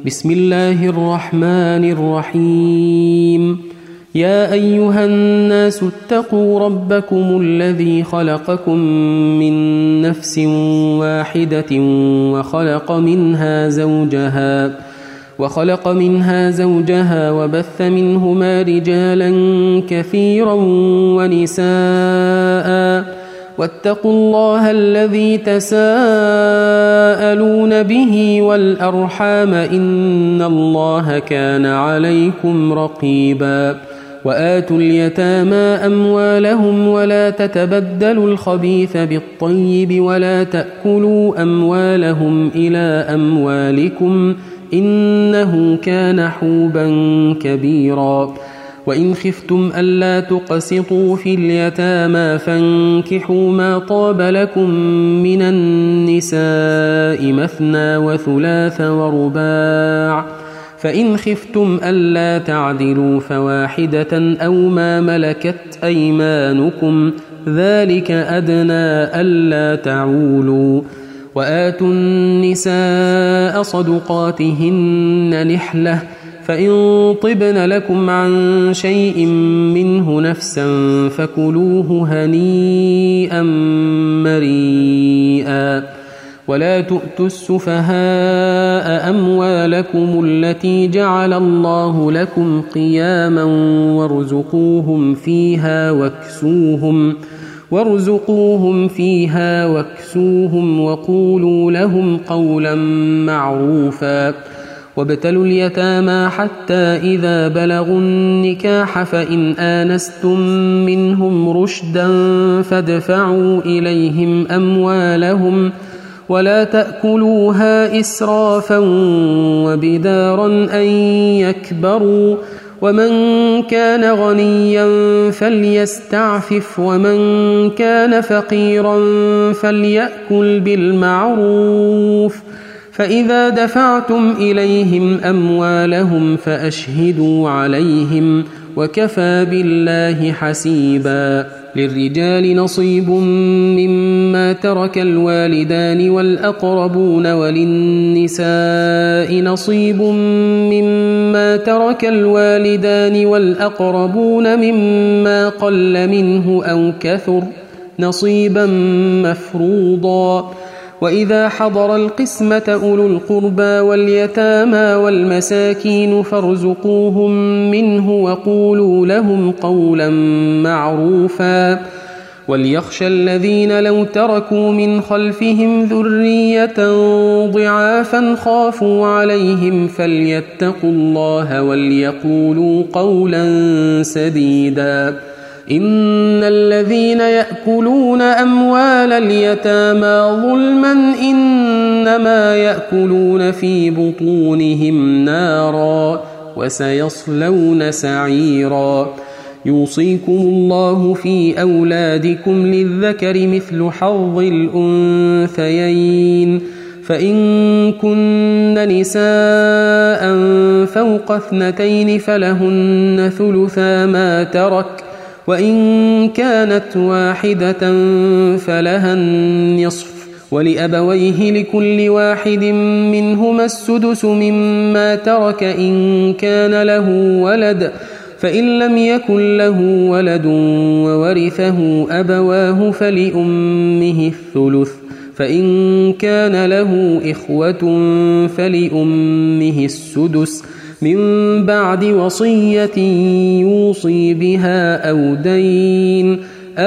بسم الله الرحمن الرحيم. يا أيها الناس اتقوا ربكم الذي خلقكم من نفس واحدة وخلق منها زوجها وبث منهما رجالا كثيرا ونساء واتقوا الله الذي تساءلون به والأرحام إن الله كان عليكم رقيبا. وآتوا اليتامى أموالهم ولا تتبدلوا الخبيث بالطيب ولا تأكلوا أموالهم إلى أموالكم إنه كان حوبا كبيرا. وإن خفتم ألا تقسطوا في اليتامى فانكحوا ما طاب لكم من النساء مثنى وثلاث ورباع، فإن خفتم ألا تعدلوا فواحدة أو ما ملكت أيمانكم ذلك أدنى ألا تعولوا. وآتوا النساء صدقاتهن نحلة، فإن طبن لكم عن شيء منه نفسا فكلوه هنيئا مريئا. ولا تؤتوا السفهاء أموالكم التي جعل الله لكم قياما وارزقوهم فيها واكسوهم وقولوا لهم قولا معروفا. وابتلوا اليتامى حتى إذا بلغوا النكاح فإن آنستم منهم رشدا فادفعوا إليهم أموالهم ولا تأكلوها إسرافا وبدارا أن يكبروا. ومن كان غنيا فليستعفف ومن كان فقيرا فليأكل بالمعروف. فإذا دفعتم إليهم أموالهم فأشهدوا عليهم وكفى بالله حسيبا. للرجال نصيب مما ترك الوالدان والأقربون وللنساء نصيب مما ترك الوالدان والأقربون مما قل منه أو كثر نصيبا مفروضا. وإذا حضر القسمة أولو القربى واليتامى والمساكين فارزقوهم منه وقولوا لهم قولا معروفا. وليخشى الذين لو تركوا من خلفهم ذرية ضعافا خافوا عليهم فليتقوا الله وليقولوا قولا سديدا. إن الذين يأكلون أموال اليتامى ظلما إنما يأكلون في بطونهم نارا وسيصلون سعيرا. يوصيكم الله في أولادكم للذكر مثل حظ الأنثيين، فإن كن نساء فوق 2 فلهن ثلثا ما ترك، وإن كانت واحدة فلها النصف، ولأبويه لكل واحد منهما السدس مما ترك إن كان له ولد، فإن لم يكن له ولد وورثه أبواه فلأمه الثلث، فإن كان له إخوة فلأمه السدس من بعد وصية يوصي بها أو دين.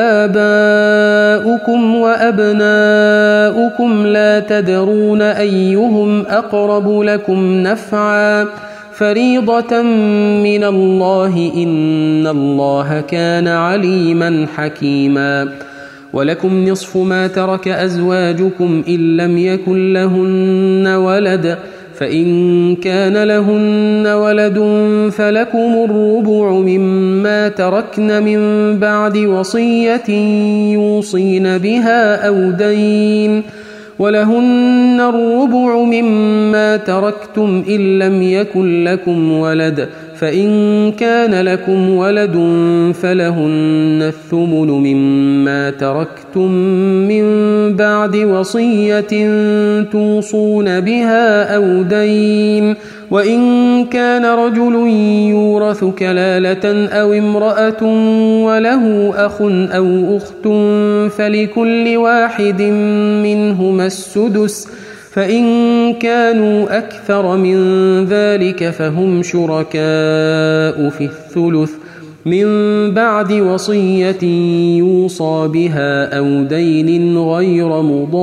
آباؤكم وأبناؤكم لا تدرون أيهم أقرب لكم نفعا فريضة من الله إن الله كان عليما حكيما. ولكم نصف ما ترك أزواجكم إن لم يكن لهن ولد، فإن كان لهن ولد فلكم الربع مما تركن من بعد وصية يوصين بها أو دين، ولهن الربع مما تركتم إن لم يكن لكم ولد، فإن كان لكم ولد فلهن الثمن مما تركتم من بعد وصية توصون بها أو دين، وإن كان رجل يورث كلالة أو امرأة وله أخ أو أخت فلكل واحد منهما السدس، فإن كانوا أكثر من ذلك فهم شركاء في الثلث من بعد وصية يوصى بها أو دين غير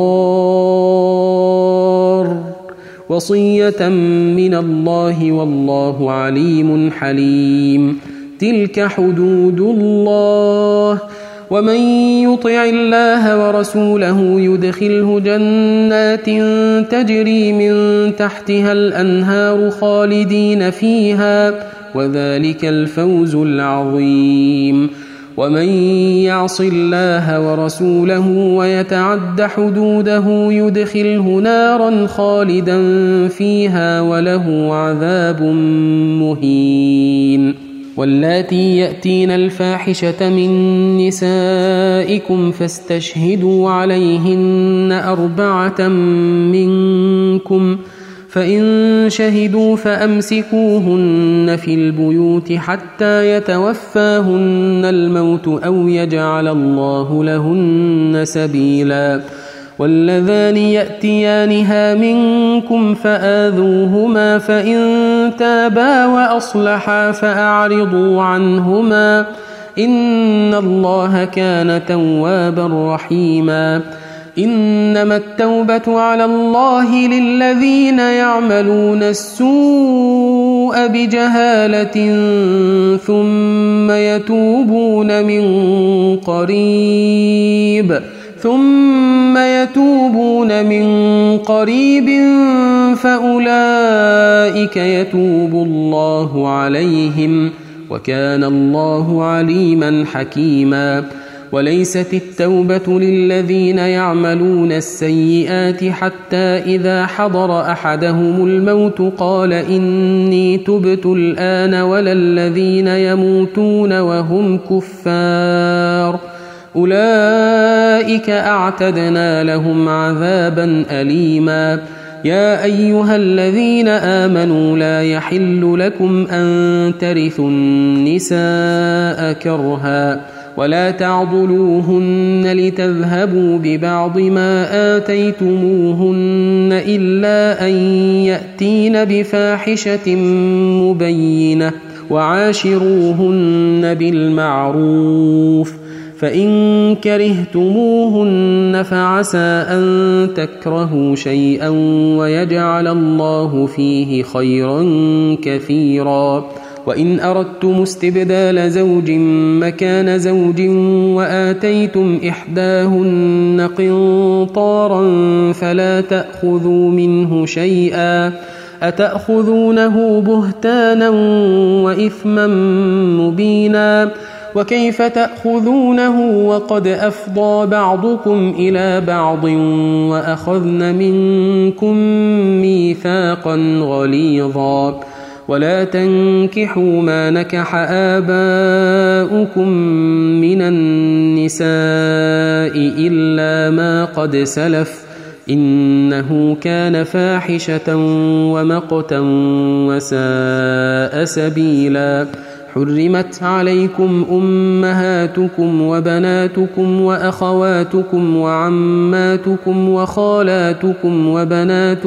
مضار، وصية من الله والله عليم حليم. تلك حدود الله، ومن يطع الله ورسوله يدخله جنات تجري من تحتها الأنهار خالدين فيها، وذلك الفوز العظيم. ومن يعص الله ورسوله ويتعد حدوده يدخله نارا خالدا فيها وله عذاب مهين. واللاتي يأتين الفاحشة من نسائكم فاستشهدوا عليهن 4 منكم، فإن شهدوا فأمسكوهن في البيوت حتى يتوفاهن الموت أو يجعل الله لهن سبيلا. واللذان يأتيانها منكم فآذوهما، فإن تابا وأصلحا فأعرضوا عنهما، إن الله كان توابا رحيما. إنما التوبة على الله للذين يعملون السوء بجهالة ثم يتوبون من قريب فأولئك يتوب الله عليهم، وكان الله عليما حكيما. وليست التوبة للذين يعملون السيئات حتى إذا حضر أحدهم الموت قال إني تبت الآن، ولا الذين يموتون وهم كفار، أولئك أعتدنا لهم عذابا أليما. يا أيها الذين آمنوا لا يحل لكم أن ترثوا النساء كرها، ولا تعضلوهن لتذهبوا ببعض ما آتيتموهن إلا أن يأتين بفاحشة مبينة، وعاشروهن بالمعروف، فإن كرهتموهن فعسى أن تكرهوا شيئا ويجعل الله فيه خيرا كثيرا. وإن أردتم استبدال زوج مكان زوج وآتيتم إحداهن قنطارا فلا تأخذوا منه شيئا، أتأخذونه بهتانا وإثما مبينا، وكيف تأخذونه وقد أفضى بعضكم إلى بعض وأخذن منكم ميثاقا غليظا. ولا تنكحوا ما نكح آباؤكم من النساء إلا ما قد سلف، إنه كان فاحشة ومقتا وساء سبيلا. حرمت عليكم أمهاتكم وبناتكم وأخواتكم وعماتكم وخالاتكم وبنات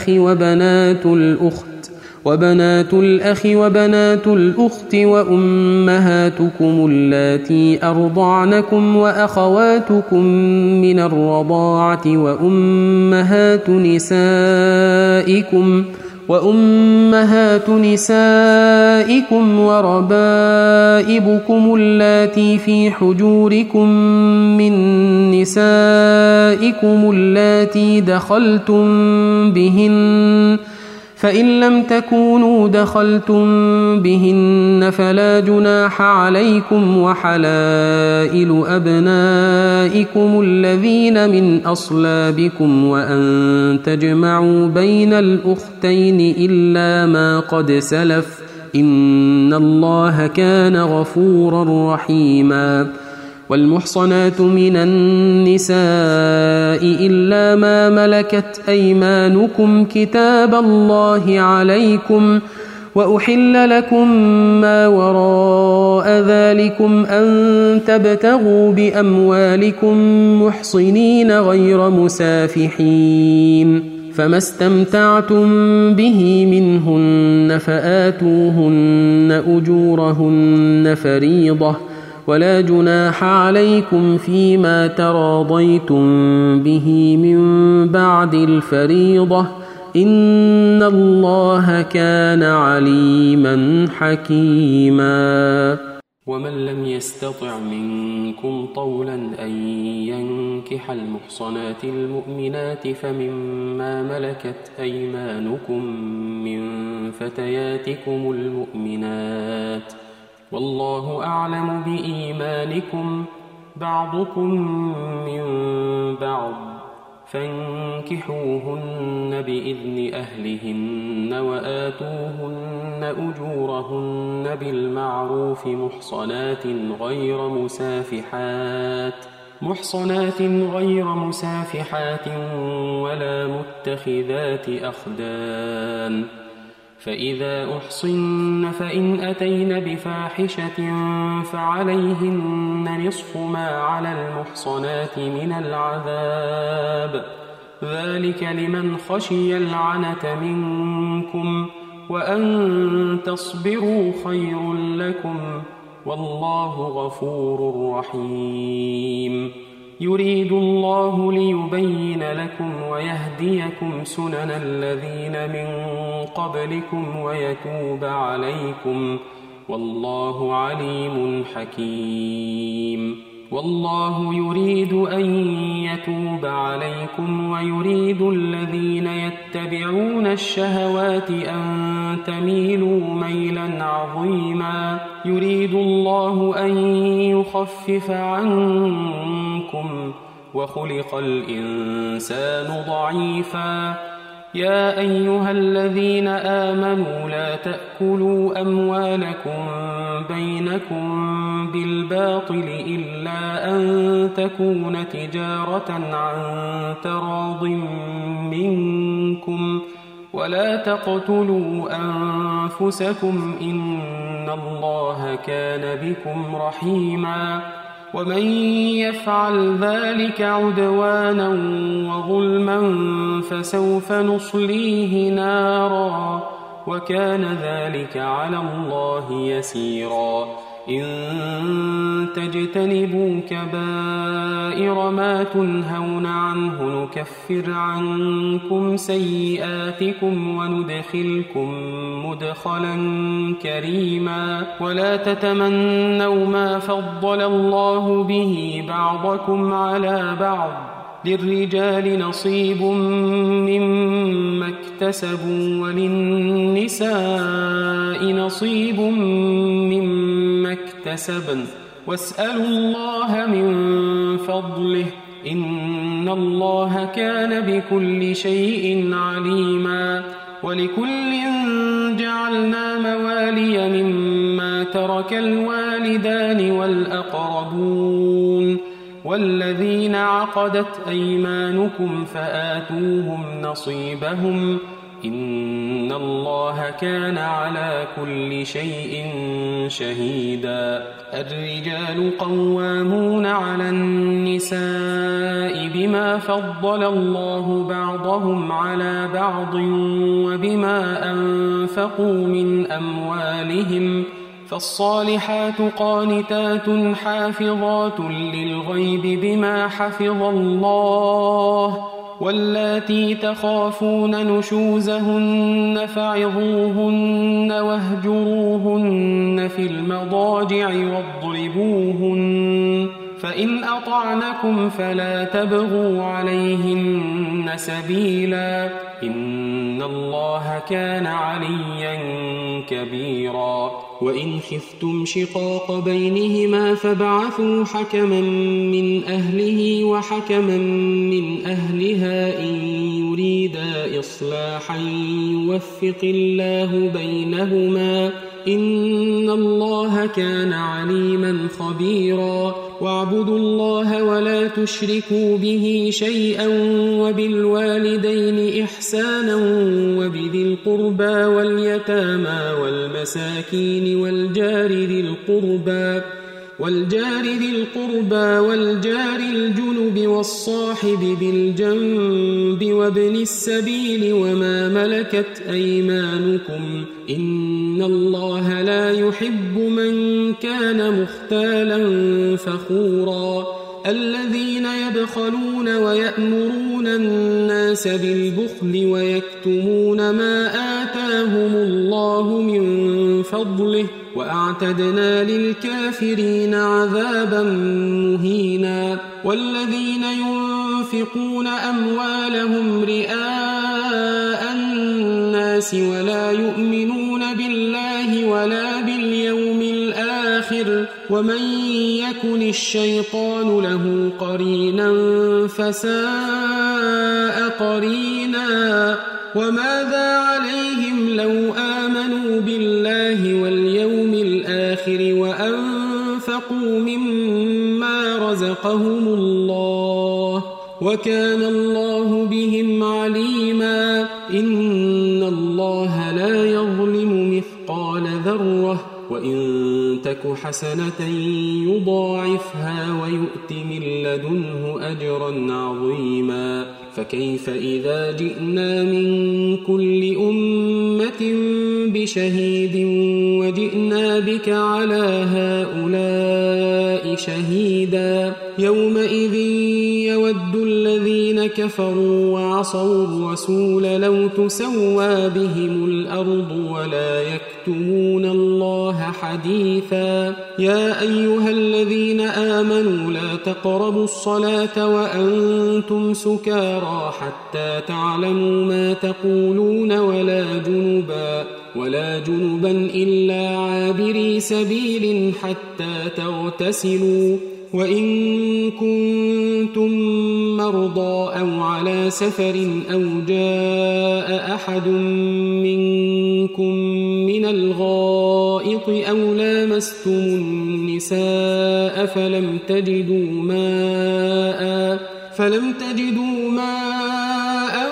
الأخ وبنات الأخت وأمهاتكم اللاتي أرضعنكم وأخواتكم من الرضاعة وأمهات نسائكم وربائبكم اللاتي في حجوركم من نسائكم اللاتي دخلتم بهن، فإن لم تكونوا دخلتم بهن فلا جناح عليكم، وحلائل أبنائكم الذين من أصلابكم، وأن تجمعوا بين الأختين إلا ما قد سلف، إن الله كان غفورا رحيما. والمحصنات من النساء إلا ما ملكت أيمانكم كتاب الله عليكم، وأحل لكم ما وراء ذلكم أن تبتغوا بأموالكم محصنين غير مسافحين، فما استمتعتم به منهن فآتوهن أجورهن فريضة، ولا جناح عليكم فيما تراضيتم به من بعد الفريضة، إن الله كان عليما حكيما. ومن لم يستطع منكم طولا أن ينكح المحصنات المؤمنات فمما ملكت أيمانكم من فتياتكم المؤمنات، والله أعلم بإيمانكم، بعضكم من بعض، فانكحوهن بإذن أهلهن وآتوهن أجورهن بالمعروف محصنات غير مسافحات ولا متخذات أخدان، فإذا أحصن فإن أتين بفاحشة فعليهن نصف ما على المحصنات من العذاب، ذلك لمن خشي العنة منكم، وأن تصبروا خير لكم، والله غفور رحيم. يريد الله ليبين لكم ويهديكم سنن الذين من قبلكم ويتوب عليكم، والله عليم حكيم. والله يريد أن يتوب عليكم ويريد الذين يتبعون الشهوات أن تميلوا ميلا عظيما. يريد الله أن يخفف عنكم وخلق الإنسان ضعيفا. يا أيها الذين آمنوا لا تأكلوا أموالكم بينكم بالباطل إلا أن تكون تجارة عن تراض منكم، ولا تقتلوا أنفسكم إن الله كان بكم رحيما. ومن يفعل ذلك عدوانا وظلما فسوف نصليه نارا، وكان ذلك على الله يسيرا. إن تجتنبوا كبائر ما تنهون عنه نكفر عنكم سيئاتكم وندخلكم مدخلا كريما. ولا تتمنوا ما فضل الله به بعضكم على بعض، للرجال نصيب مما اكتسبوا وللنساء نصيب مما اكتسبن، واسألوا الله من فضله إن الله كان بكل شيء عليما. ولكل جعلنا موالي مما ترك الوالدان والأقربون والذين عقدت أيمانكم فآتوهم نصيبهم، إن الله كان على كل شيء شهيدا. الرجال قوامون على النساء بما فضل الله بعضهم على بعض وبما أنفقوا من أموالهم، فالصالحات قانتات حافظات للغيب بما حفظ الله، واللاتي تخافون نشوزهن فعظوهن واهجروهن في المضاجع واضربوهن، فإن أطعنكم فلا تبغوا عليهن سبيلا، إن الله كان عليا كبيرا وإن خفتم شقاق بينهما فابعثوا حكما من أهله وحكما من أهلها إن يريدا إصلاحا يوفق الله بينهما إن الله كان عليما خبيرا واعبدوا الله ولا تشركوا به شيئا وبالوالدين إحسانا وبذي القربى واليتامى والمساكين والجار ذي القربى والجار الجنب والصاحب بالجنب وابن السبيل وما ملكت أيمانكم إن الله لا يحب من كان مختالا فخورا الذين يبخلون ويأمرون الناس بالبخل ويكتمون ما آتاهم الله من فضله وأعتدنا للكافرين عذابا مهينا والذين ينفقون أموالهم رئاء الناس ولا يؤمنون بالله ولا باليوم الآخر ومن يكن الشيطان له قرينا فساء قرينا وماذا عليهم لو آمنوا بالله واليوم الآخر وأنفقوا مما رزقهم الله وكان الله بهم عليما إن الله لا يظلم مثقال ذرة وإن تك حسنة يضاعفها ويؤت من لدنه أجرا عظيما فكيف إذا جئنا من كل أمة بشهيد وجئنا بك على هؤلاء شهيدا يومئذ يود الذين كفروا وعصوا الرسول لو تسوى بهم الأرض ولا يكتمون الله حديثا يا أيها الذين آمنوا لا تقربوا الصلاة وأنتم سكارى حتى تعلموا ما تقولون ولا جنبا إلا عابري سبيل حتى تغتسلوا وإن كنتم مرضى أو على سفر أو جاء أحد منكم من الغائط أو لامستم النساء فلم تجدوا ماء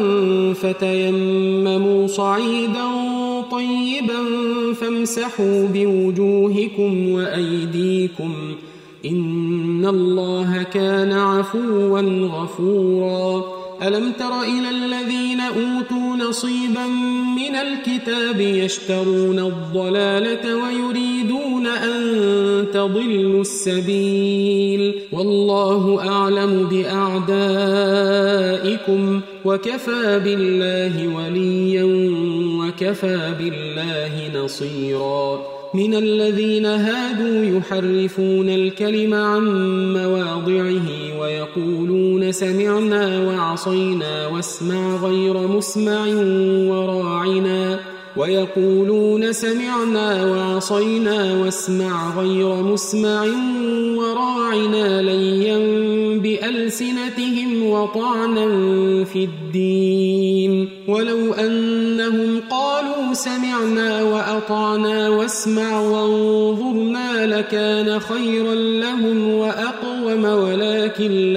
فتيمموا صعيدا طيبا فامسحوا بوجوهكم وأيديكم إن الله كان عفوا غفورا ألم تر إلى الذين أوتوا نصيبا من الكتاب يشترون الضلالة ويريدون أن تضلوا السبيل والله أعلم بأعدائكم وكفى بالله وليا وكفى بالله نصيرا من الذين هادوا يحرفون الكلم عن مواضعه ويقولون سمعنا وعصينا واسمع غير مسمع وراعنا ليا بألسنتهم وطعنا في الدين ولو أنهم قالوا سمعنا وأطعنا واسمع وانظرنا لكان خيرا لهم وأقوم ولكن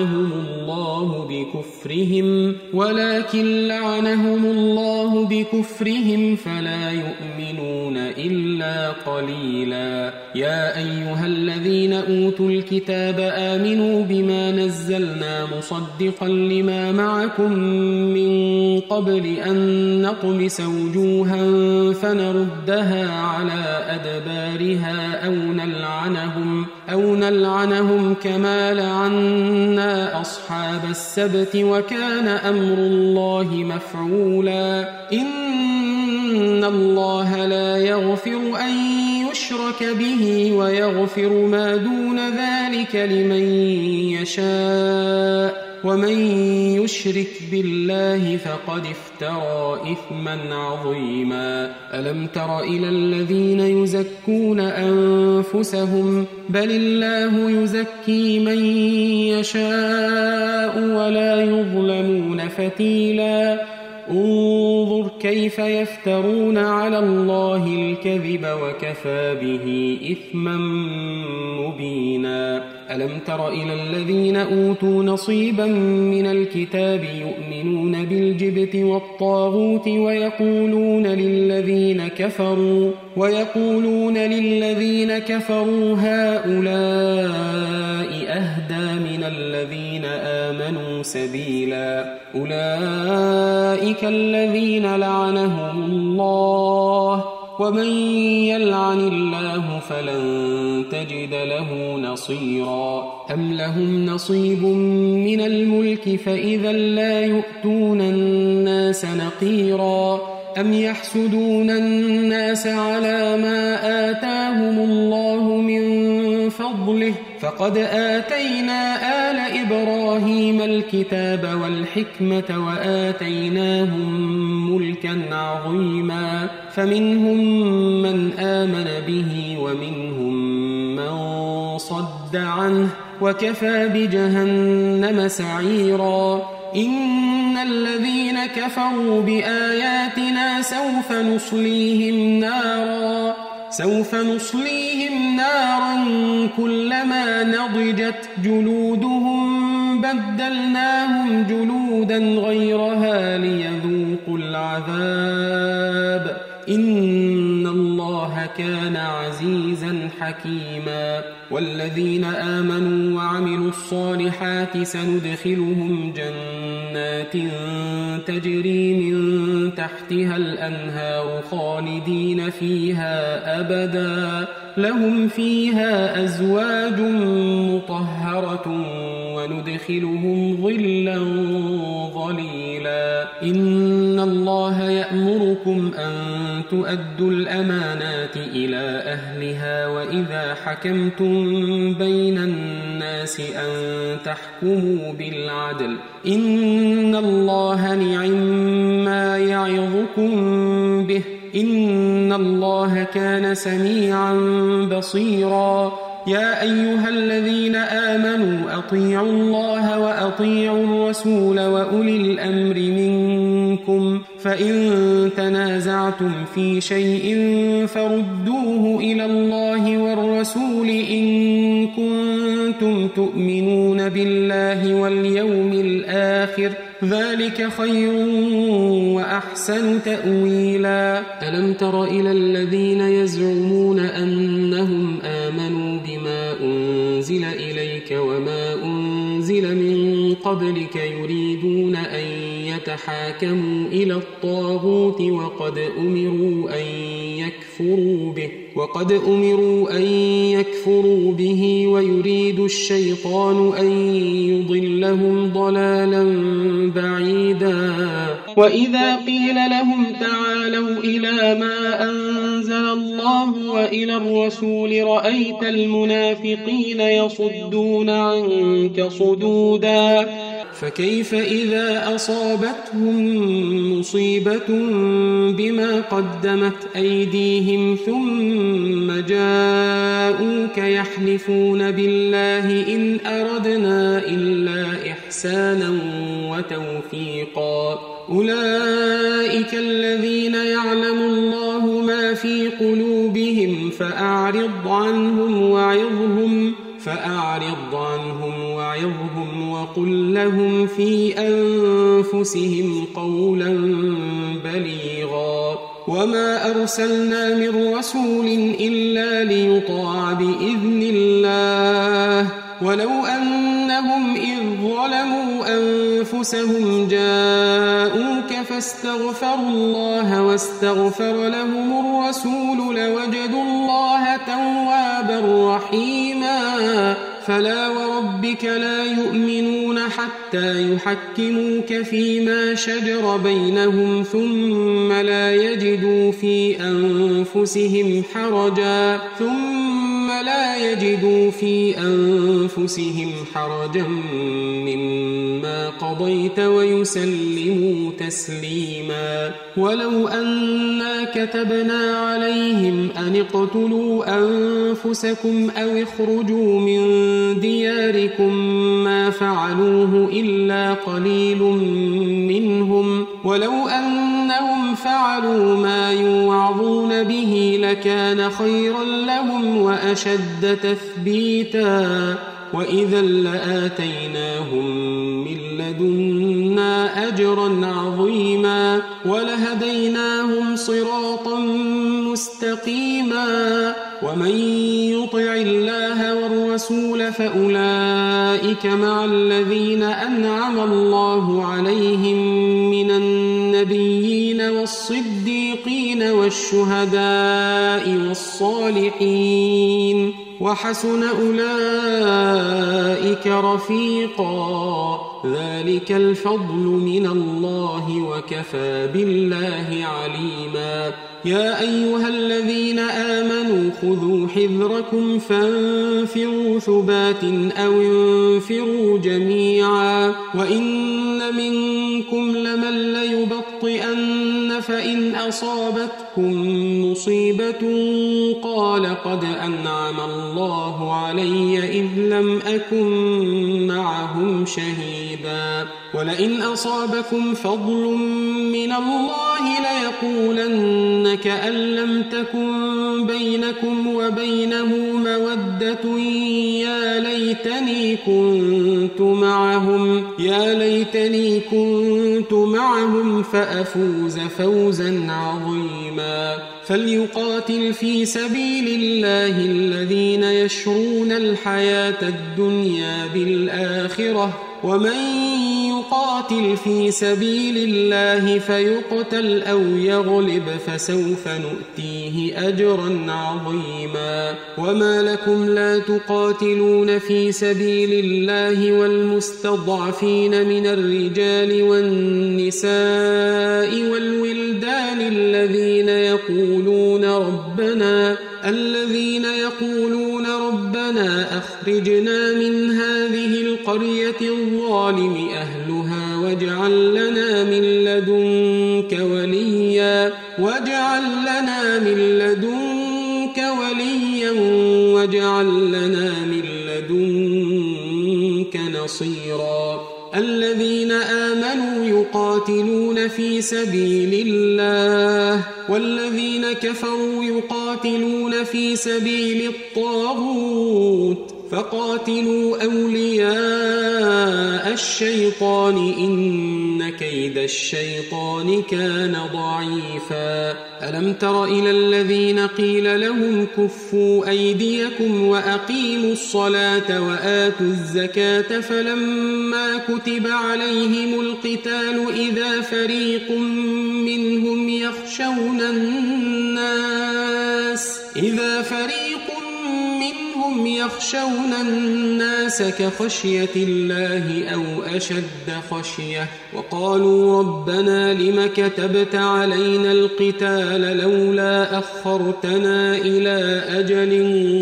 لعنهم الله بكفرهم فلا يؤمنون إلا قليلا يا أيها الذين أوتوا الكتاب آمنوا بما نزلنا مصدقا لما معكم من قبل أن نطمس وجوها فنردها على أدبارها أو نلعنهم كما لعنا أصحاب السبت وكان أمر الله مفعولا إن الله لا يغفر أن يشرك به ويغفر ما دون ذلك لمن يشاء ومن يشرك بالله فقد افترى إثما عظيما ألم تر إلى الذين يزكون أنفسهم بل الله يزكي من يشاء ولا يظلمون فتيلا انظر كيف يفترون على الله الكذب وكفى به إثما مبينا ألم تر إلى الذين أوتوا نصيبا من الكتاب يؤمنون بالجبت والطاغوت ويقولون للذين كفروا هؤلاء أهدى من الذين آمنوا سبيلا أولئك الذين لعنهم الله ومن يلعن الله فلن تجد له نصيرا أم لهم نصيب من الملك فإذا لا يؤتون الناس نقيرا أم يحسدون الناس على ما آتاهم الله من فضله فقد آتينا آل إبراهيم الكتاب والحكمة وآتيناهم ملكا عظيما فمنهم من آمن به ومنهم من صد عنه وكفى بجهنم سعيرا إن الذين كفروا بآياتنا سوف نصليهم نارا كلما نضجت جلودهم بدلناهم جلودا غيرها ليذوقوا العذاب إن الله كان عزيزا حكيما والذين آمنوا وعملوا الصالحات سندخلهم جنات تجري من تحتها الأنهار خالدين فيها أبدا لهم فيها أزواج مطهرة وندخلهم ظلا ظليلا إن الله يأمركم أن تؤدوا الأمانات إلى أهلها وإذا حكمتم بين الناس أن تحكموا بالعدل إن الله نعم يعظكم به إن الله كان سميعا بصيرا يا أيها الذين آمنوا أطيعوا الله وأطيعوا الرسول وأولي الأمر منكم فإن تنازعتم في شيء فردوه إلى الله والرسول إن كنتم تؤمنون بالله واليوم الآخر ذلك خير وأحسن تأويلا ألم تر إلى الذين يزعمون أنهم آمنوا بما أنزل إليك وما أنزل من قبلك يريدون أن يتحاكموا إلى الطاغوت وقد أمروا أن يكفروا به ويريد الشيطان أن يضلهم ضلالا بعيدا وإذا قيل لهم تعالوا إلى ما أنزل الله وإلى الرسول رأيت المنافقين يصدون عنك صدودا فكيف إذا أصابتهم مصيبة بما قدمت أيديهم ثم جاءوك يحلفون بالله إن أردنا إلا إحسانا وتوفيقا أولئك الذين يعلم الله ما في قلوبهم فأعرض عنهم وعظهم وقل لهم في أنفسهم قولا بليغا وما أرسلنا من رسول إلا ليطاع بإذن الله ولو أنهم إذ ظلموا أنفسهم جاءوك فاستغفروا الله واستغفر لهم الرسول لوجدوا الله توابا رحيما فلا وربك لا يؤمنون حتى يحكموك فيما شجر بينهم ثم لا يجدوا في أنفسهم حرجا ثم ثم لا يجدوا في أنفسهم حرجا مما قضيت ويسلموا تسليما. ولو أنا كتبنا عليهم أن اقتلوا أنفسكم أو اخرجوا من دياركم ما فعلوه إلا قليل منهم، ولو أنهم فعلوا ما يوعظون به لكان خيرا لهم وأشد تثبيتا، وإذا لآتيناهم من لدنا أجرا عظيما ولهديناهم صراطا مستقيما. ومن يطع الله والرسول فأولئك مع الذين أنعم الله عليهم من النبيين والصديقين والشهداء والصالحين، وحسن أولئك رفيقا. ذلك الفضل من الله وكفى بالله عليما. يا أيها الذين آمنوا خذوا حذركم فانفروا ثبات أو انفروا جميعا. وإن منكم لمن ليبطئن فإن أصابتكم مصيبة قال قد أنعم الله علي إذ لم أكن معهم شهيدا. ولئن أصابكم فضل من الله ليقولن كأن لم تكن بينكم وبينه مودة يا ليتني كنت معهم فأفوز فوزا عظيما. فليقاتل في سبيل الله الذين يشرون الحياة الدنيا بالآخرة، ومن يقاتل في سبيل الله فيقتل أو يغلب فسوف نؤتيه أجرا عظيما. وما لكم لا تقاتلون في سبيل الله والمستضعفين من الرجال والنساء والولدان الذين يقولون ربنا أخرجنا من هذه القرية الظالم أهلها واجعل لنا من لدنك نصيرا. الذين آمنوا يقاتلون في سبيل الله، والذين كفروا يقاتلون في سبيل الطاغوت، فقاتلوا أولياء الشيطان إن كيد الشيطان كان ضعيفا. ألم تر إلى الذين قيل لهم كفوا أيديكم وأقيموا الصلاة وآتوا الزكاة فلما كتب عليهم القتال إذا فريق منهم يخشون الناس كخشية الله أو أشد خشية، وقالوا ربنا لم كتبت علينا القتال لولا أخرتنا إلى أجل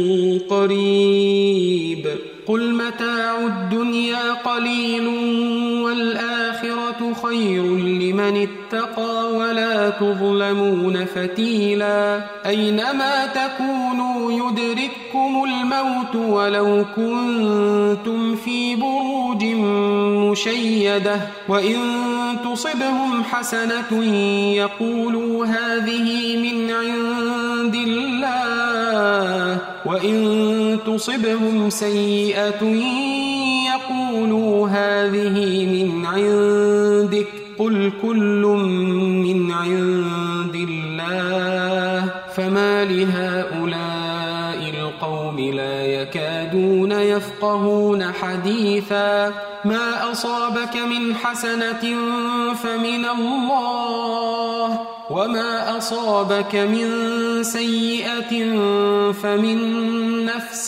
قريب. قل متاع الدنيا قليل والآخرة خير لمن اتقى ولا تظلمون فتيلا. أينما تكونوا يدرككم الموت ولو كنتم في بروج مشيدة، وإن تصبهم حسنة يقولوا هذه من عند الله، وإن تصبهم سيئة يقولوا هذه من عندك، قل كل من عند الله. فما لهؤلاء القوم لا يكادون يفقهون حديثا. ما أصابك من حسنة فمن الله، وما أصابك من سيئة فمن نفسك،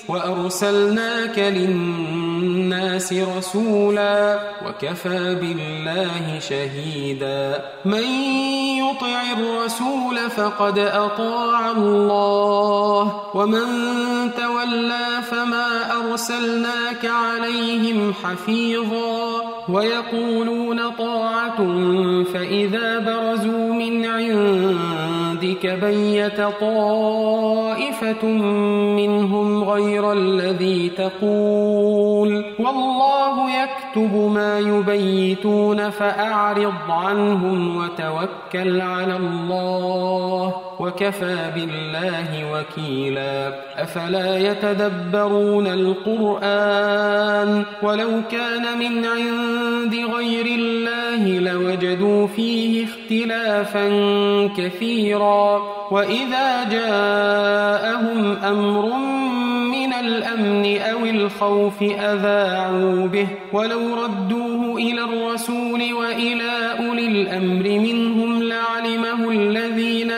وأرسلناك للناس رسولا وكفى بالله شهيدا من يطع الرسول فقد أطاع الله ومن تولى فما أرسلناك عليهم حفيظا ويقولون طاعة فإذا برزوا من عندك بيت طائفة منهم غير الذي تقول والله يكتب ما يبيتون فأعرض عنهم وتوكل على الله وكفى بالله وكيلا أفلا يتدبرون القرآن ولو كان من عند غير الله لوجدوا فيه اختلافا كثيرا وإذا جاءهم أمر من الأمن أو الخوف أذاعوا به ولو ردوه إلى الرسول وإلى أولي الأمر منهم لعلمه الذين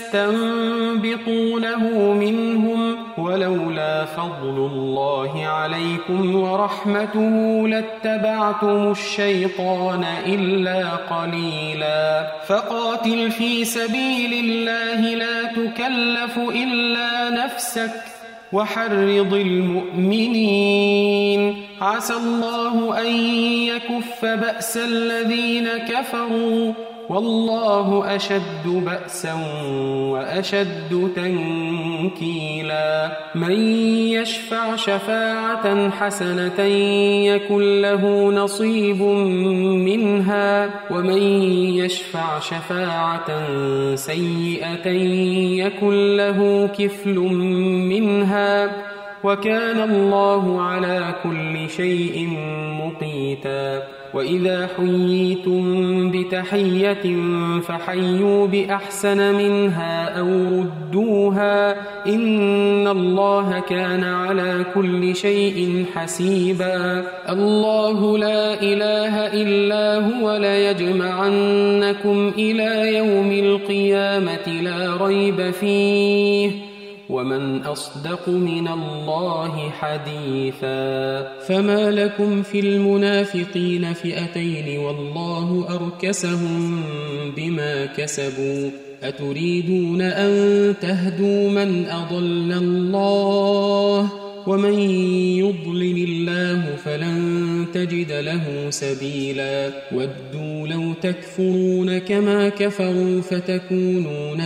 يستنبطونه منهم ولولا فضل الله عليكم ورحمته لاتبعتم الشيطان إلا قليلا فقاتل في سبيل الله لا تكلف إلا نفسك وحرض المؤمنين عسى الله أن يكف بأس الذين كفروا والله أشد بأسا وأشد تنكيلا من يشفع شفاعة حسنة يكن له نصيب منها ومن يشفع شفاعة سيئة يكن له كفل منها وكان الله على كل شيء مقيتا وإذا حييتم بتحية فحيوا بأحسن منها أو ردوها إن الله كان على كل شيء حسيبا الله لا إله إلا هو ليجمعنكم إلى يوم القيامة لا ريب فيه ومن أصدق من الله حديثا فما لكم في المنافقين فئتين والله أركسهم بما كسبوا أتريدون أن تهدوا من أضل الله ومن يضلل الله فلن تجد له سبيلا ودوا لو تكفرون كما كفروا فتكونون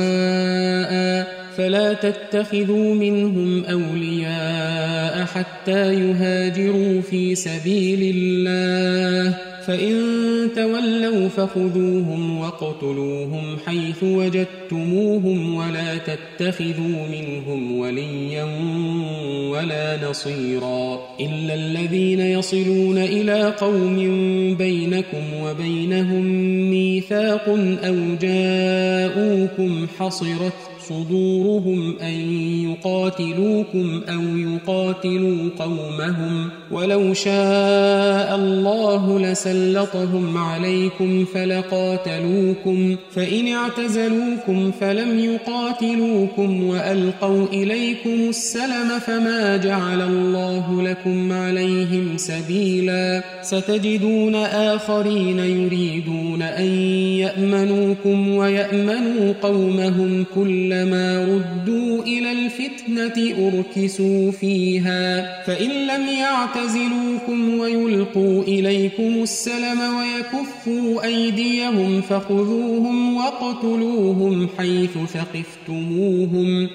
سواء فلا تتخذوا منهم أولياء حتى يهاجروا في سبيل الله فإن تولوا فخذوهم واقتلوهم حيث وجدتموهم ولا تتخذوا منهم وليا ولا نصيرا إلا الذين يصلون إلى قوم بينكم وبينهم ميثاق أو جاءوكم حصرت صدورهم أن يقاتلوكم أو يقاتلوا قومهم ولو شاء الله لسلطهم عليكم فلقاتلوكم فإن اعتزلوكم فلم يقاتلوكم وألقوا إليكم السلم فما جعل الله لكم عليهم سبيلا ستجدون آخرين يريدون أن يأمنوكم ويأمنوا قومهم كلما ردوا إلى الفتنة أركسوا فيها فإن لم يعتزلوكم ويلقوا إليكم السلم ويكفوا أيديهم فخذوهم واقتلوهم حيث ثقفتموهم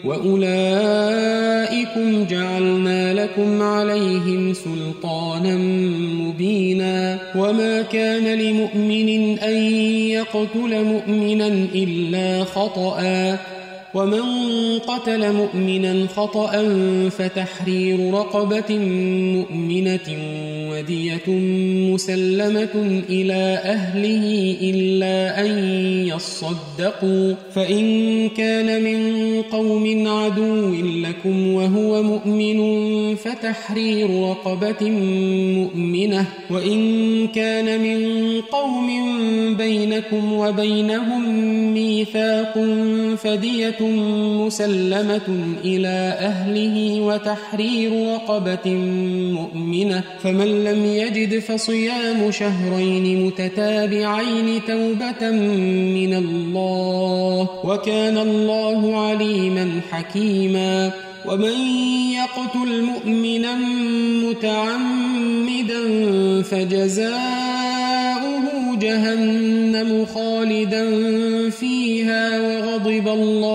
وأولئكم جعلنا لكم عليهم سلطانا مبينا وما كان لمؤمن أن يقتل مؤمنا إلا خطأ ومن قتل مؤمنا خطأ فتحرير رقبة مؤمنة ودية مسلمة إلى أهله إلا أن يصدقوا فإن كان من قوم عدو لكم وهو مؤمن فتحرير رقبة مؤمنة وإن كان من قوم بينكم وبينهم ميثاق فدية مسلمة إلى أهله وتحرير رقبة مؤمنة، فمن لم يجد فصيام شهرين متتابعين توبة من الله، وكان الله عليما حكيما. ومن يقتل مؤمنا متعمدا فجزاؤه جهنم خالدا فيها وغضب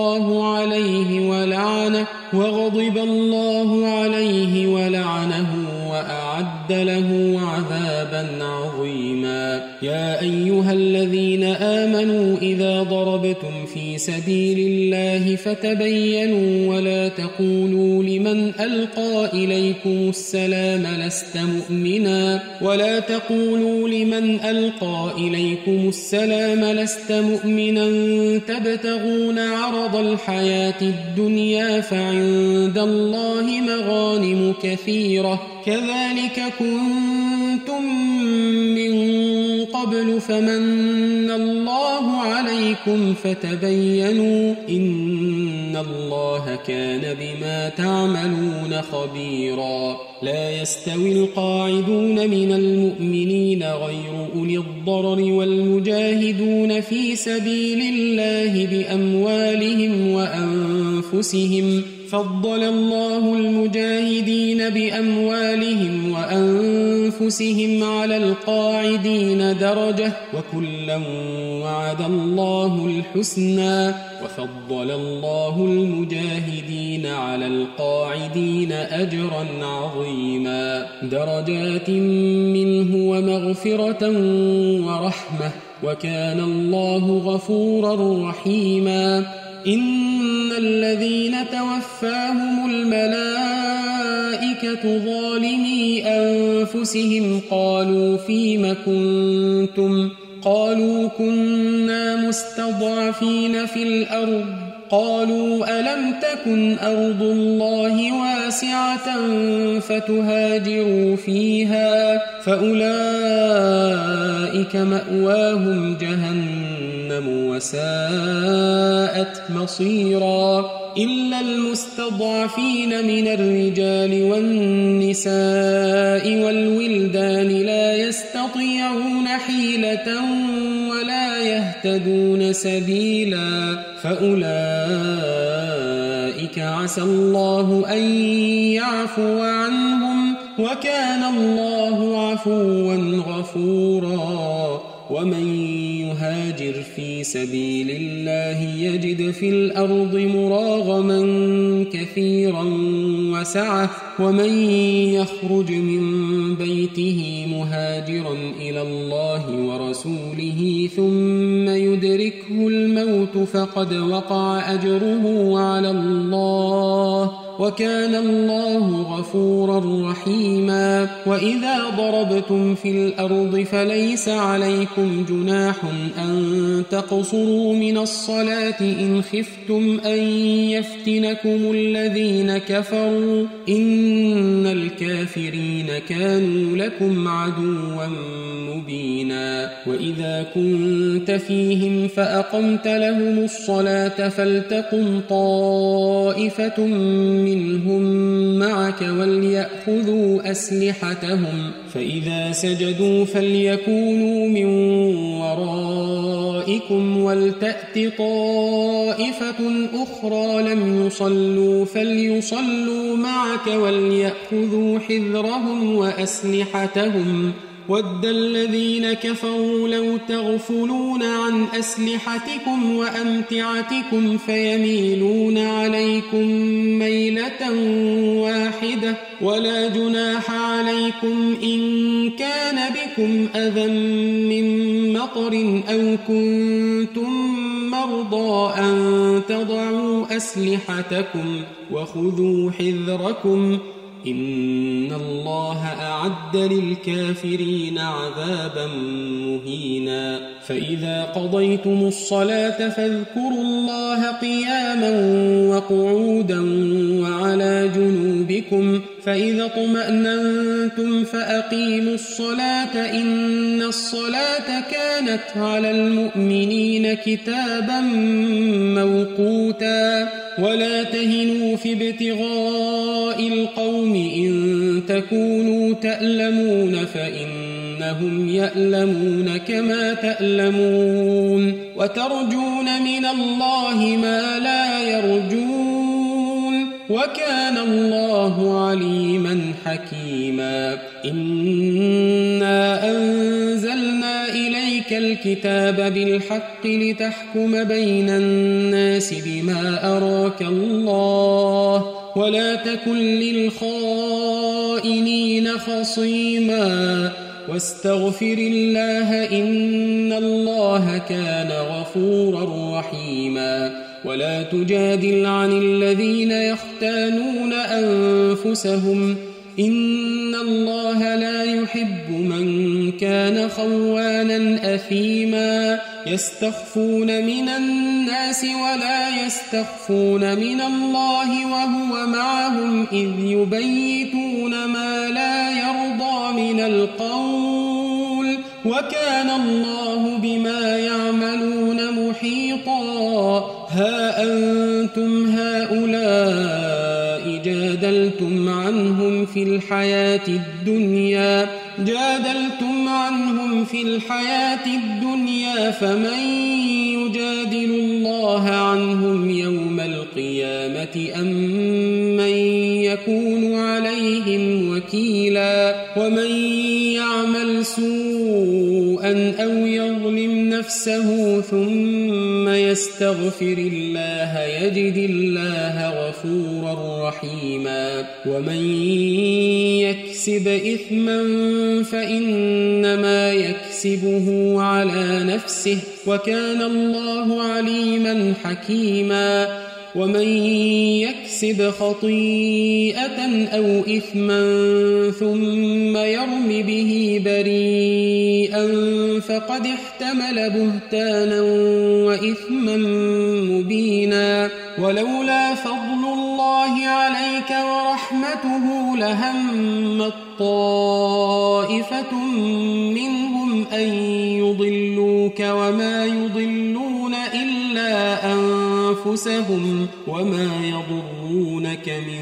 الله عليه ولعنه وأعد له عذابا عظيما. يا أيها الذين آمنوا إذا ضربتم في سبيل الله فتبينوا ولا تقولوا لمن ألقى إليكم السلام لست مؤمنا تبتغون عرض الحياة الدنيا فعند الله مغانم كثيرة كذلك كنتم من قبل فمن الله عليكم فتبينوا إن الله كان بما تعملون خبيرا. لا يستوي القاعدون من المؤمنين غير أولي الضرر والمجاهدون في سبيل الله بأموالهم وأنفسهم، فضل الله المجاهدين بأموالهم وأنفسهم على القاعدين درجة، وكلا وعد الله الحسنى، وفضل الله المجاهدين على القاعدين أجرا عظيما، درجات منه ومغفرة ورحمة، وكان الله غفورا رحيما. إن الذين توفاهم الملائكة ظالمي أنفسهم قالوا فيم كنتم؟ قالوا كنا مستضعفين في الأرض. قالوا ألم تكن أرض الله واسعة فتهاجروا فيها فأولئك مأواهم جهنم وساءت مصيرا. إلا المستضعفين من الرجال والنساء والولدان لا يستطيعون حيلة ولا يهتدون سبيلا فأولئك عسى الله أن يعفو عنهم وكان الله عفوا غفورا. ومن يهاجر في سبيل الله يجد في الأرض مراغما كثيرا وسعة، ومن يخرج من بيته مهاجرا إلى الله ورسوله ثم يدركه الموت فقد وقع أجره على الله وكان الله غفورا رحيما. وإذا ضربتم في الأرض فليس عليكم جناح أن تقصروا من الصلاة إن خفتم أن يفتنكم الذين كفروا إن الكافرين كانوا لكم عدوا مبينا. وإذا كنت فيهم فأقمت لهم الصلاة فلتقم طائفة منهم معك وليأخذوا أسلحتهم فإذا سجدوا فليكونوا من ورائكم ولتأت طائفة أخرى لم يصلوا فليصلوا معك وليأخذوا حذرهم وأسلحتهم. ود الذين كفروا لو تغفلون عن أسلحتكم وأمتعتكم فيميلون عليكم ميلة واحدة ولا جناح عليكم إن كان بكم أذى من مطر أو كنتم مرضى أن تضعوا أسلحتكم وخذوا حذركم إن الله أعد للكافرين عذابا مهينا. فإذا قضيتم الصلاة فاذكروا الله قياما وقعودا وعلى جنوبكم فإذا اطمأننتم فأقيموا الصلاة إن الصلاة كانت على المؤمنين كتابا موقوتا ولا تهنوا في ابتغاء القوم إن تكونوا تألمون فإنهم يألمون كما تألمون وترجون من الله ما لا يرجون وكان الله عليما حكيما إنا أنزلنا إليك الكتاب بالحق لتحكم بين الناس بما أراك الله ولا تكن للخائنين خصيما واستغفر الله إن الله كان غفورا رحيما ولا تجادل عن الذين يختانون أنفسهم إن الله لا يحب من كان خوانا أثيما يستخفون من الناس ولا يستخفون من الله وهو معهم إذ يبيتون ما لا يرضى من القول وكان الله بما يعملون محيطا ها أنتم هؤلاء جادلتم عنهم في الحياة الدنيا فمن يجادل الله عنهم يوم القيامة أم من يكون عليهم وكيلا ومن يعمل سوءا أو يظلم نفسه ثم يستغفر الله يجد الله غفورا رحيما ومن يكسب إثما فإنما يكسبه على نفسه وكان الله عليما حكيما ومن يكسب خطيئة أو إثما ثم يرم به بريئا فقد احتمل بهتانا وإثما مبينا ولولا فضل الله عليك ورحمته لهمت طائفة منهم أن يضلوك وما يضلون إلا أنفسهم وما يضرونك من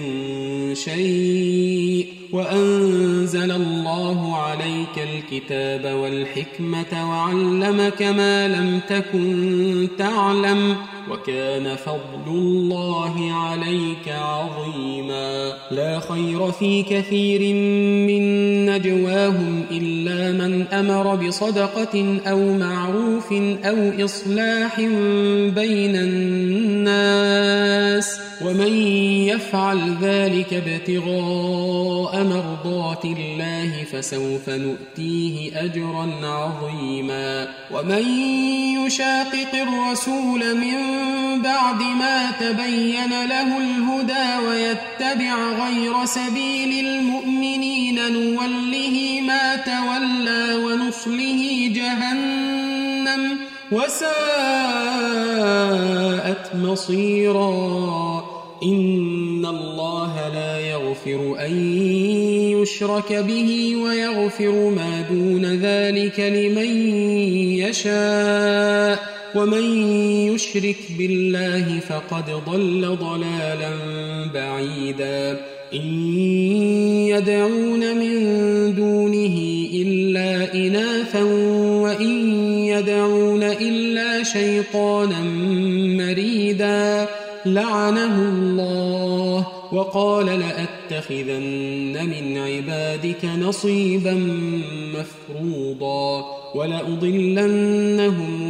شيء وأنزل الله عليك الكتاب والحكمة وعلمك ما لم تكن تعلم وكان فضل الله عليك عظيما لا خير في كثير من نجواهم إلا من أمر بصدقة أو معروف أو إصلاح بين الناس ومن يفعل ذلك ابتغاء مرضات الله فسوف نؤتيه أجرا عظيما ومن يشاقق الرسول من بعد ما تبين له الهدى ويتبع غير سبيل المؤمنين نوله ما تولى ونصله جهنم وساءت مصيرا إن الله لا يغفر أن يشرك به ويغفر ما دون ذلك لمن يشاء ومن يشرك بالله فقد ضل ضلالا بعيدا إن يدعون من دونه إلا إناثا وإن يدعون إلا شيطانا مريدا لعنه الله وقال لأتخذن من عبادك نصيبا مفروضا ولأضلنهم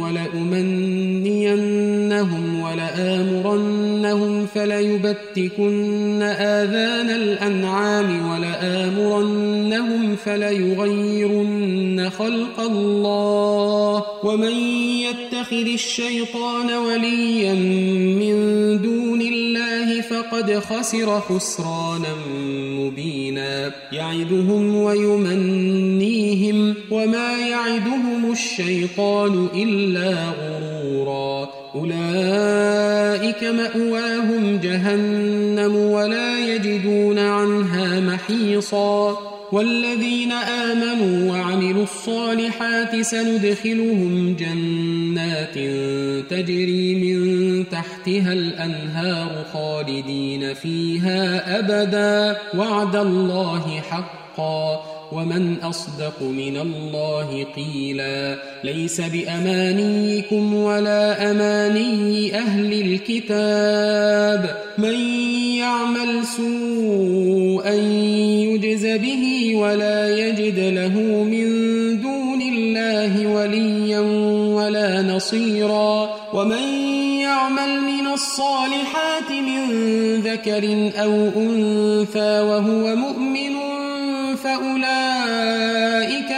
ولأمنينهم ولآمرنهم فليبتكن آذان الأنعام ولآمرنهم فليغيرن خلق الله ومن يتخذ الشيطان وليا من دون الله فقد خسر خسرانا مبينا يعدهم ويمنيهم وما يعدهم الشيطان إلا غرورا أولئك فأولئك مأواهم جهنم ولا يجدون عنها محيصا والذين آمنوا وعملوا الصالحات سندخلهم جنات تجري من تحتها الأنهار خالدين فيها أبدا وعد الله حقا ومن أصدق من الله قيلا ليس بأمانيكم ولا أماني أهل الكتاب من يعمل سوءا يجز به ولا يجد له من دون الله وليا ولا نصيرا ومن يعمل من الصالحات من ذكر أو أنثى وهو مؤمن فأولئك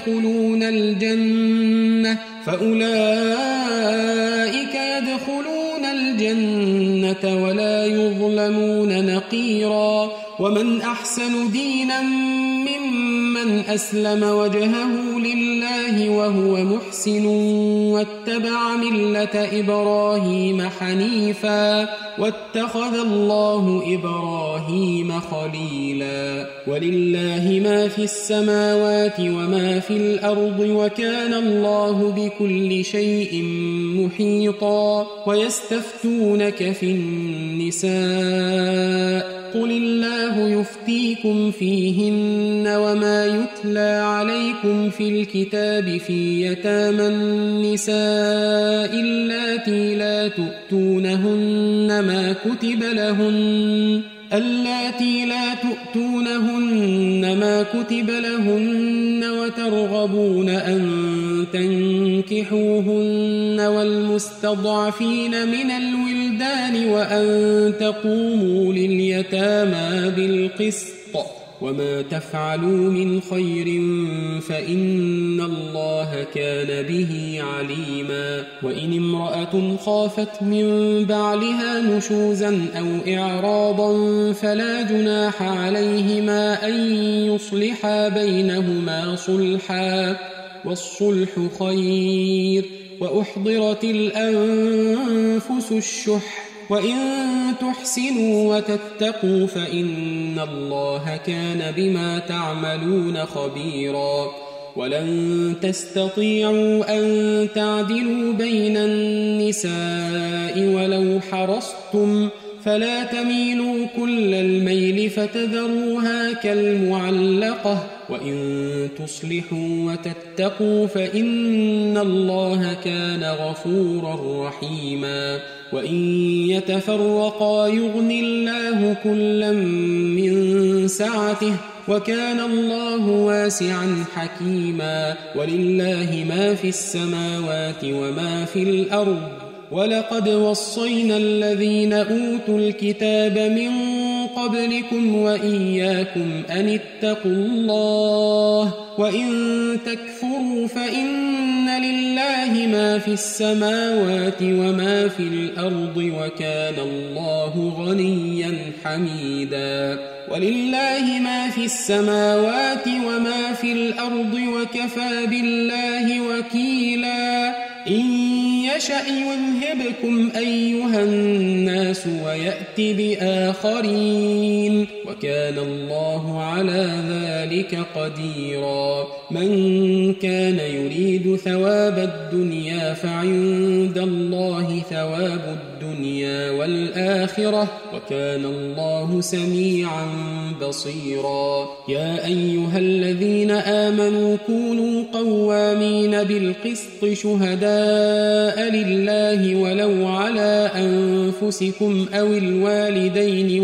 يدخلون الجنة ولا يظلمون نقيرا ومن أحسن دينا ممن أسلم وجهه لله وهو محسن واتبع ملة إبراهيم حنيفا واتخذ الله إبراهيم خليلا ولله ما في السماوات وما في الأرض وكان الله بكل شيء محيطا ويستفتونك في النساء قل الله يفتيكم فيهن وما يتلى عليكم في الكتاب في يتامى النساء اللاتي لا تؤتونهن ما كتب لهن وترغبون أن تنكحوهن والمستضعفين من الولدان وأن تقوموا لليتامى بالقسط وما تفعلوا من خير فإن الله كان به عليما وإن امرأة خافت من بعلها نشوزا أو إعراضا فلا جناح عليهما أن يصلحا بينهما صلحا والصلح خير وأحضرت الأنفس الشح وإن تحسنوا وتتقوا فإن الله كان بما تعملون خبيرا ولن تستطيعوا أن تعدلوا بين النساء ولو حرصتم فلا تميلوا كل الميل فتذروها كالمعلقة وإن تصلحوا وتتقوا فإن الله كان غفورا رحيما وإن يتفرقا يغن الله كلا من سعته وكان الله واسعا حكيما ولله ما في السماوات وما في الأرض ولقد وصينا الذين أوتوا الكتاب من قبلكم وإياكم أن اتقوا الله وإن تكفروا فإن لله ما في السماوات وما في الأرض وكان الله غنيا حميدا ولله ما في السماوات وما في الأرض وكفى بالله وكيلا إن يشأ يذهبكم أيها الناس ويأت بآخرين وكان الله على ذلك قديرا من كان يريد ثواب الدنيا فعند الله ثواب الدنيا والآخرة وكان الله سميعا بصيرا يا أيها الذين آمنوا كونوا قوامين بالقسط شهداء لله ولو على أنفسكم أو الوالدين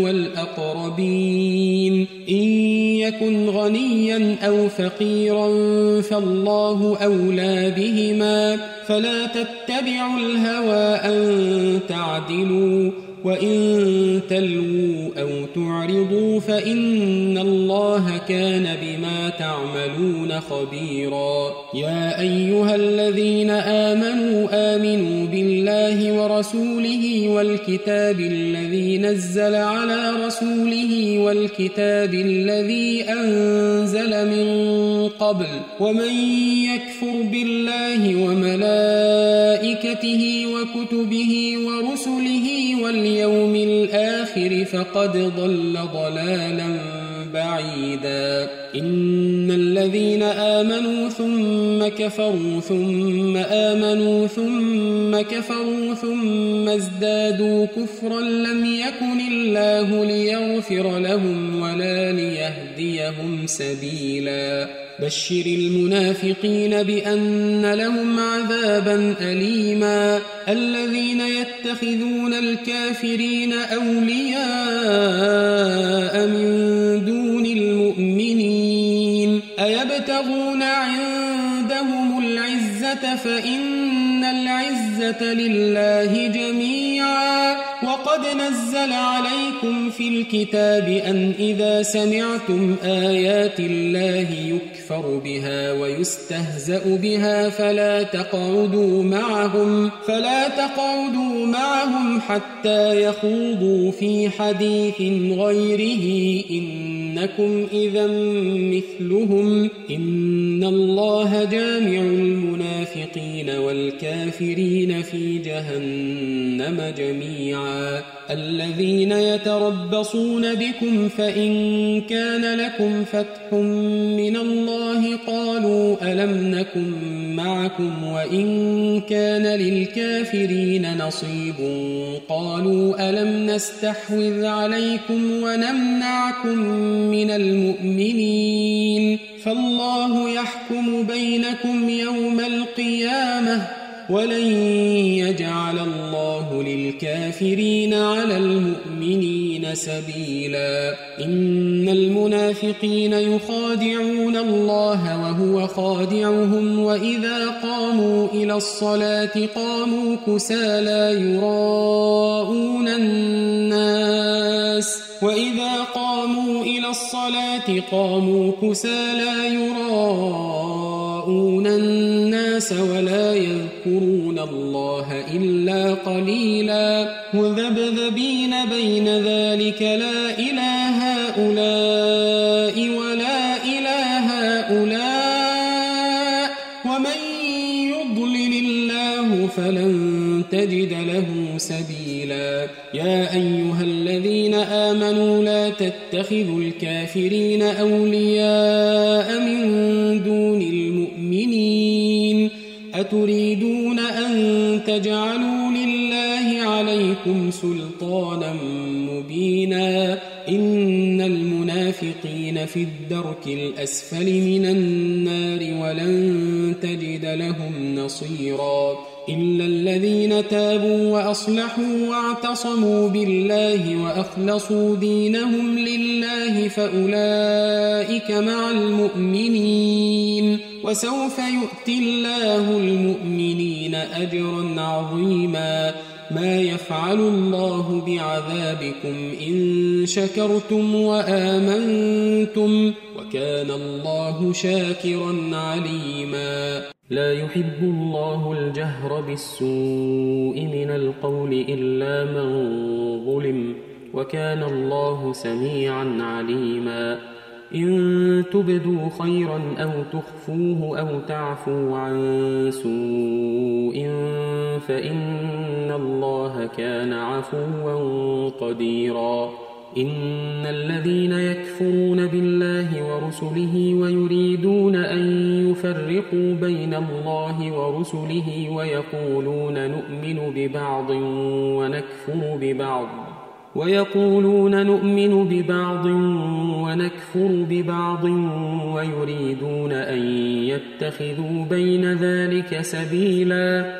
والأقربين إن يكن غنيا أو فقيرا فالله أولى بهما فلا تتبعوا الهوى أن تعدلوا وإن تلووا أو تعرضوا فإن الله كان بما تعملون خبيرا. يا أيها الذين آمنوا بالله ورسوله والكتاب الذي نزل على رسوله والكتاب الذي أنزل من قبل، ومن يكفر بالله وملائكته وكتبه ورسله واليوم الآخر فقد ضل ضلالا بعيدا. إن الذين آمنوا ثم كفروا ثم آمنوا ثم كفروا ثم ازدادوا كفرا لم يكن الله ليغفر لهم ولا ليهديهم سبيلا. بشر المنافقين بأن لهم عذابا أليما. الذين يتخذون الكافرين أولياء من دون المؤمنين أيبتغون عندهم العزة فإن العزة لله جميعا. وقد نزل عليكم في الكتاب أن إذا سمعتم آيات الله يكفر بها ويستهزأ بها فلا تقعدوا معهم حتى يخوضوا في حديث غيره إنكم إذا مثلهم. إن الله جامع المنافقين والكافرين في جهنم جميعا. الذين يتربصون بكم فإن كان لكم فتح من الله قالوا ألم نكن معكم وإن كان للكافرين نصيب قالوا ألم نستحوذ عليكم ونمنعكم من المؤمنين فالله يحكم بينكم يوم القيامة ولن يجعل الله للكافرين على المؤمنين سبيلا. إن المنافقين يخادعون الله وهو خادعهم وإذا قاموا إلى الصلاة قاموا كسالى يراءون الناس ولا يذكرون الله إلا قليلا مذبذبين بين ذلك لا إله هؤلاء ولا إله هؤلاء ومن يضلل الله فلن تجد له سبيلا. يا أيها الذين آمنوا لا تتخذوا الكافرين أولياء من دون المؤمنين أتريدون أن تجعلوا لله عليكم سلطانا مبينا. إن المنافقين في الدرك الأسفل من النار ولن تجد لهم نصيرا. إلا الذين تابوا وأصلحوا واعتصموا بالله وأخلصوا دينهم لله فأولئك مع المؤمنين وسوف يؤتي الله المؤمنين أجرا عظيما. ما يفعل الله بعذابكم إن شكرتم وآمنتم وكان الله شاكرا عليما. لا يحب الله الجهر بالسوء من القول إلا من ظلم وكان الله سميعا عليما. إن تبدوا خيرا أو تخفوه أو تعفوا عن سوء فإن الله كان عفوا قديرا. إن الذين يكفرون بالله ورسله ويريدون أن يفرقوا بين الله ورسله ويقولون نؤمن ببعض ونكفر ببعض ويريدون أن يتخذوا بين ذلك سبيلا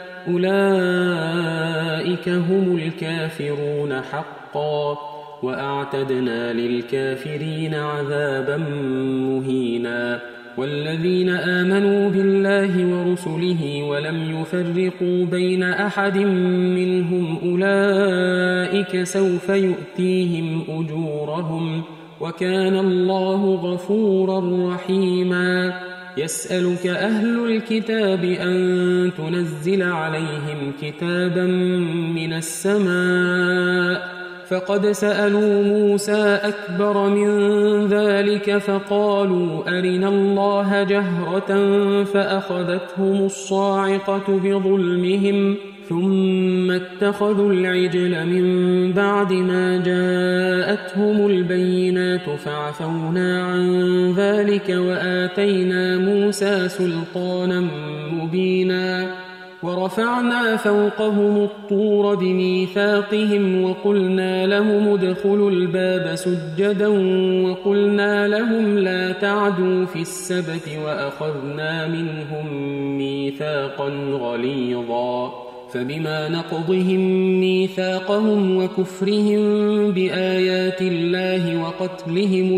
أولئك هم الكافرون حقا وأعتدنا للكافرين عذابا مهينا. والذين آمنوا بالله ورسله ولم يفرقوا بين أحد منهم أولئك سوف يؤتيهم أجورهم وكان الله غفورا رحيما يسألك أهل الكتاب أن تنزل عليهم كتابا من السماء فقد سألوا موسى أكبر من ذلك فقالوا أرنا الله جهرة فأخذتهم الصاعقة بظلمهم ثم اتخذوا العجل من بعد ما جاءتهم البينات فعفونا عن ذلك وآتينا موسى سلطانا مبينا ورفعنا فوقهم الطور بميثاقهم وقلنا لهم ادخلوا الباب سجدا وقلنا لهم لا تعدوا في السبت وأخذنا منهم ميثاقا غليظا فبما نقضهم ميثاقهم وكفرهم بآيات الله وقتلهم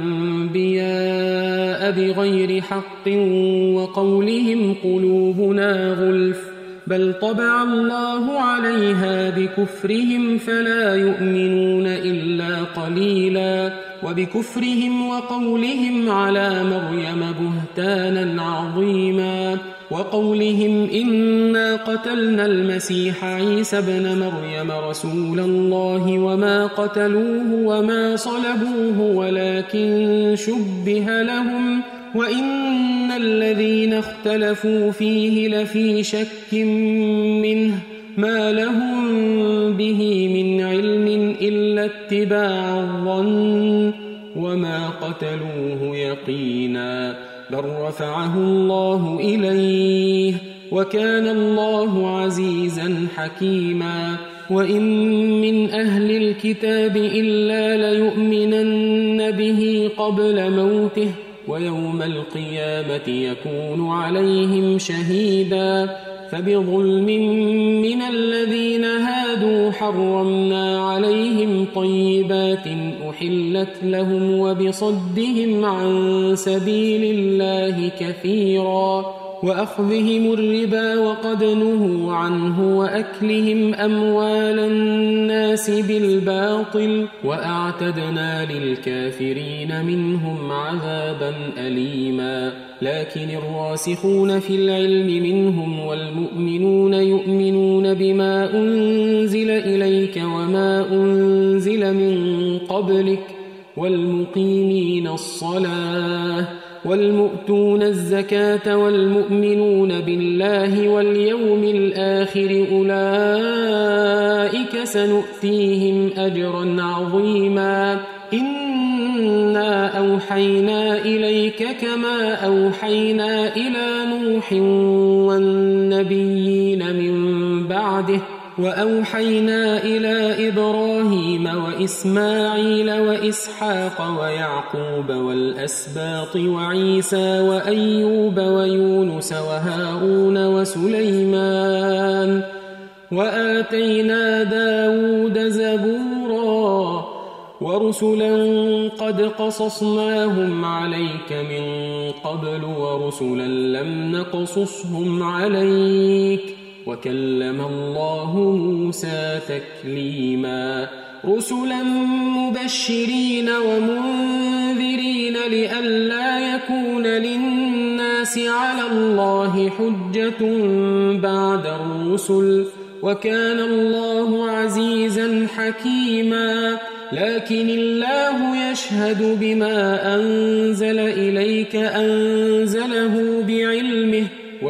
الأنبياء بغير حق وقولهم قلوبنا غلف بل طبع الله عليها بكفرهم فلا يؤمنون إلا قليلا وبكفرهم وقولهم على مريم بهتانا عظيما وقولهم إنا قتلنا المسيح عيسى ابن مريم رسول الله وما قتلوه وما صلبوه ولكن شبه لهم وإن الذين اختلفوا فيه لفي شك منه ما لهم به من علم إلا اتباع الظن وما قتلوه يقينا بل رفعه الله إليه وكان الله عزيزا حكيما وإن من أهل الكتاب إلا ليؤمنن به قبل موته ويوم القيامة يكون عليهم شهيدا فبظلم من الذين هادوا حرمنا عليهم طيبات أحلت لهم وبصدهم عن سبيل الله كثيرا وأخذهم الربا وقد نهوا عنه وأكلهم أموال الناس بالباطل وأعتدنا للكافرين منهم عذابا أليما لكن الراسخون في العلم منهم والمؤمنون يؤمنون بما أنزل إليك وما أنزل من قبلك والمقيمين الصلاة والمؤتون الزكاة والمؤمنون بالله واليوم الآخر أولئك سنؤتيهم أجرا عظيما إنا أوحينا إليك كما أوحينا إلى نوح والنبيين من بعده وأوحينا إلى إبراهيم وإسماعيل وإسحاق ويعقوب والأسباط وعيسى وأيوب ويونس وهارون وسليمان وآتينا داود زبورا ورسلا قد قصصناهم عليك من قبل ورسلا لم نقصصهم عليك وكلم الله موسى تكليما رسلا مبشرين ومنذرين لئلا يكون للناس على الله حجة بعد الرسل وكان الله عزيزا حكيما لكن الله يشهد بما أنزل إليك أنزله بعلمه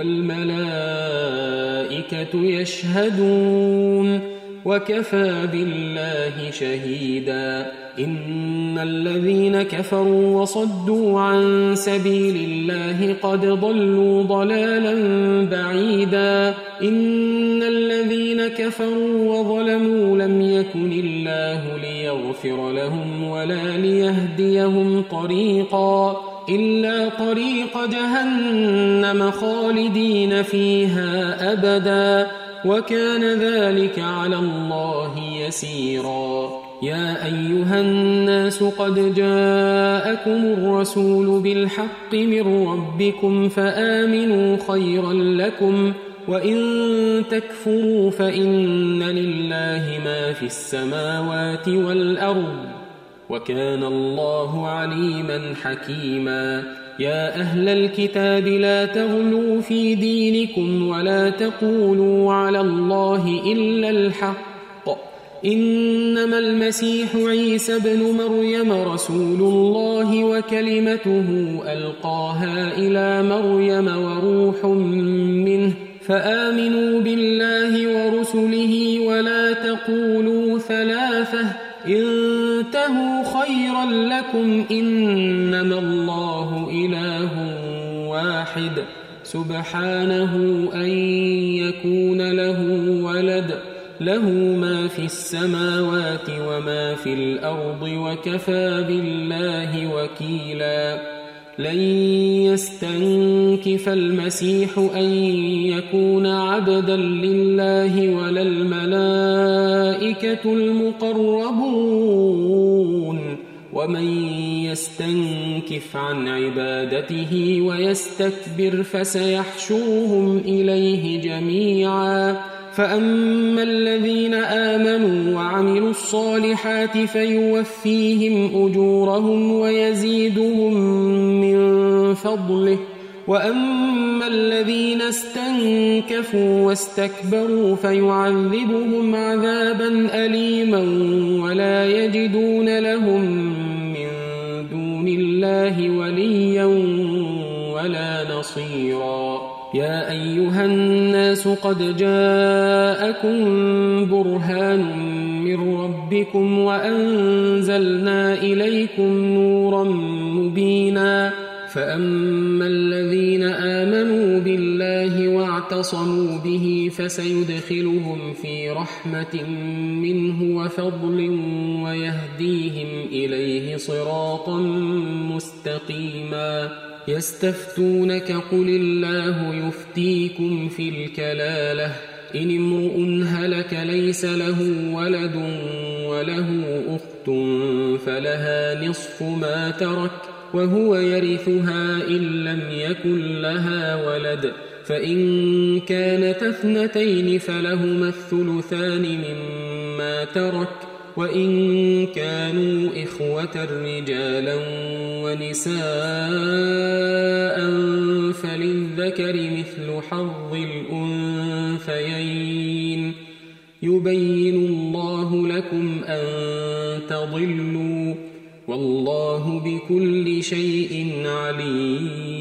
والملائكة يشهدون وكفى بالله شهيدا إن الذين كفروا وصدوا عن سبيل الله قد ضلوا ضلالا بعيدا إن الذين كفروا وظلموا لم يكن الله ليغفر لهم ولا ليهديهم طريقا إلا طريق جهنم خالدين فيها أبدا وكان ذلك على الله يسيرا يا أيها الناس قد جاءكم الرسول بالحق من ربكم فآمنوا خيرا لكم وإن تكفروا فإن لله ما في السماوات والأرض وكان الله عليما حكيما يا أهل الكتاب لا تغلوا في دينكم ولا تقولوا على الله إلا الحق إنما المسيح عيسى بن مريم رسول الله وكلمته ألقاها إلى مريم وروح منه فآمنوا بالله ورسله ولا تقولوا ثلاثة انتهوا خيرا لكم إنما الله إله واحد سبحانه أن يكون له ولد له ما في السماوات وما في الأرض وكفى بالله وكيلا لن يستنكف المسيح أن يكون عبدا لله ولا الملائكة المقربون ومن يستنكف عن عبادته ويستكبر فسيحشرهم إليه جميعا فأما الذين آمنوا وعملوا الصالحات فيوفيهم أجورهم ويزيدهم من فضله وأما الذين استنكفوا واستكبروا فيعذبهم عذابا أليما ولا يجدون لهم من دون الله وليا ولا نصيرا يا أيها الناس قد جاءكم برهان من ربكم وأنزلنا إليكم نورا مبينا فأما الذين آمنوا بالله واعتصموا به فسيدخلهم في رحمة منه وفضل ويهديهم إليه صراطا مستقيما يستفتونك قل الله يفتيكم في الكلالة إن امرؤ هلك ليس له ولد وله أخت فلها نصف ما ترك وهو يرثها إن لم يكن لها ولد فإن كانت اثنتين فلهما الثلثان مما ترك وإن كانوا إخوة رجالا ونساء فللذكر مثل حظ الأنثيين يبين الله لكم أن تضلوا والله بكل شيء عليم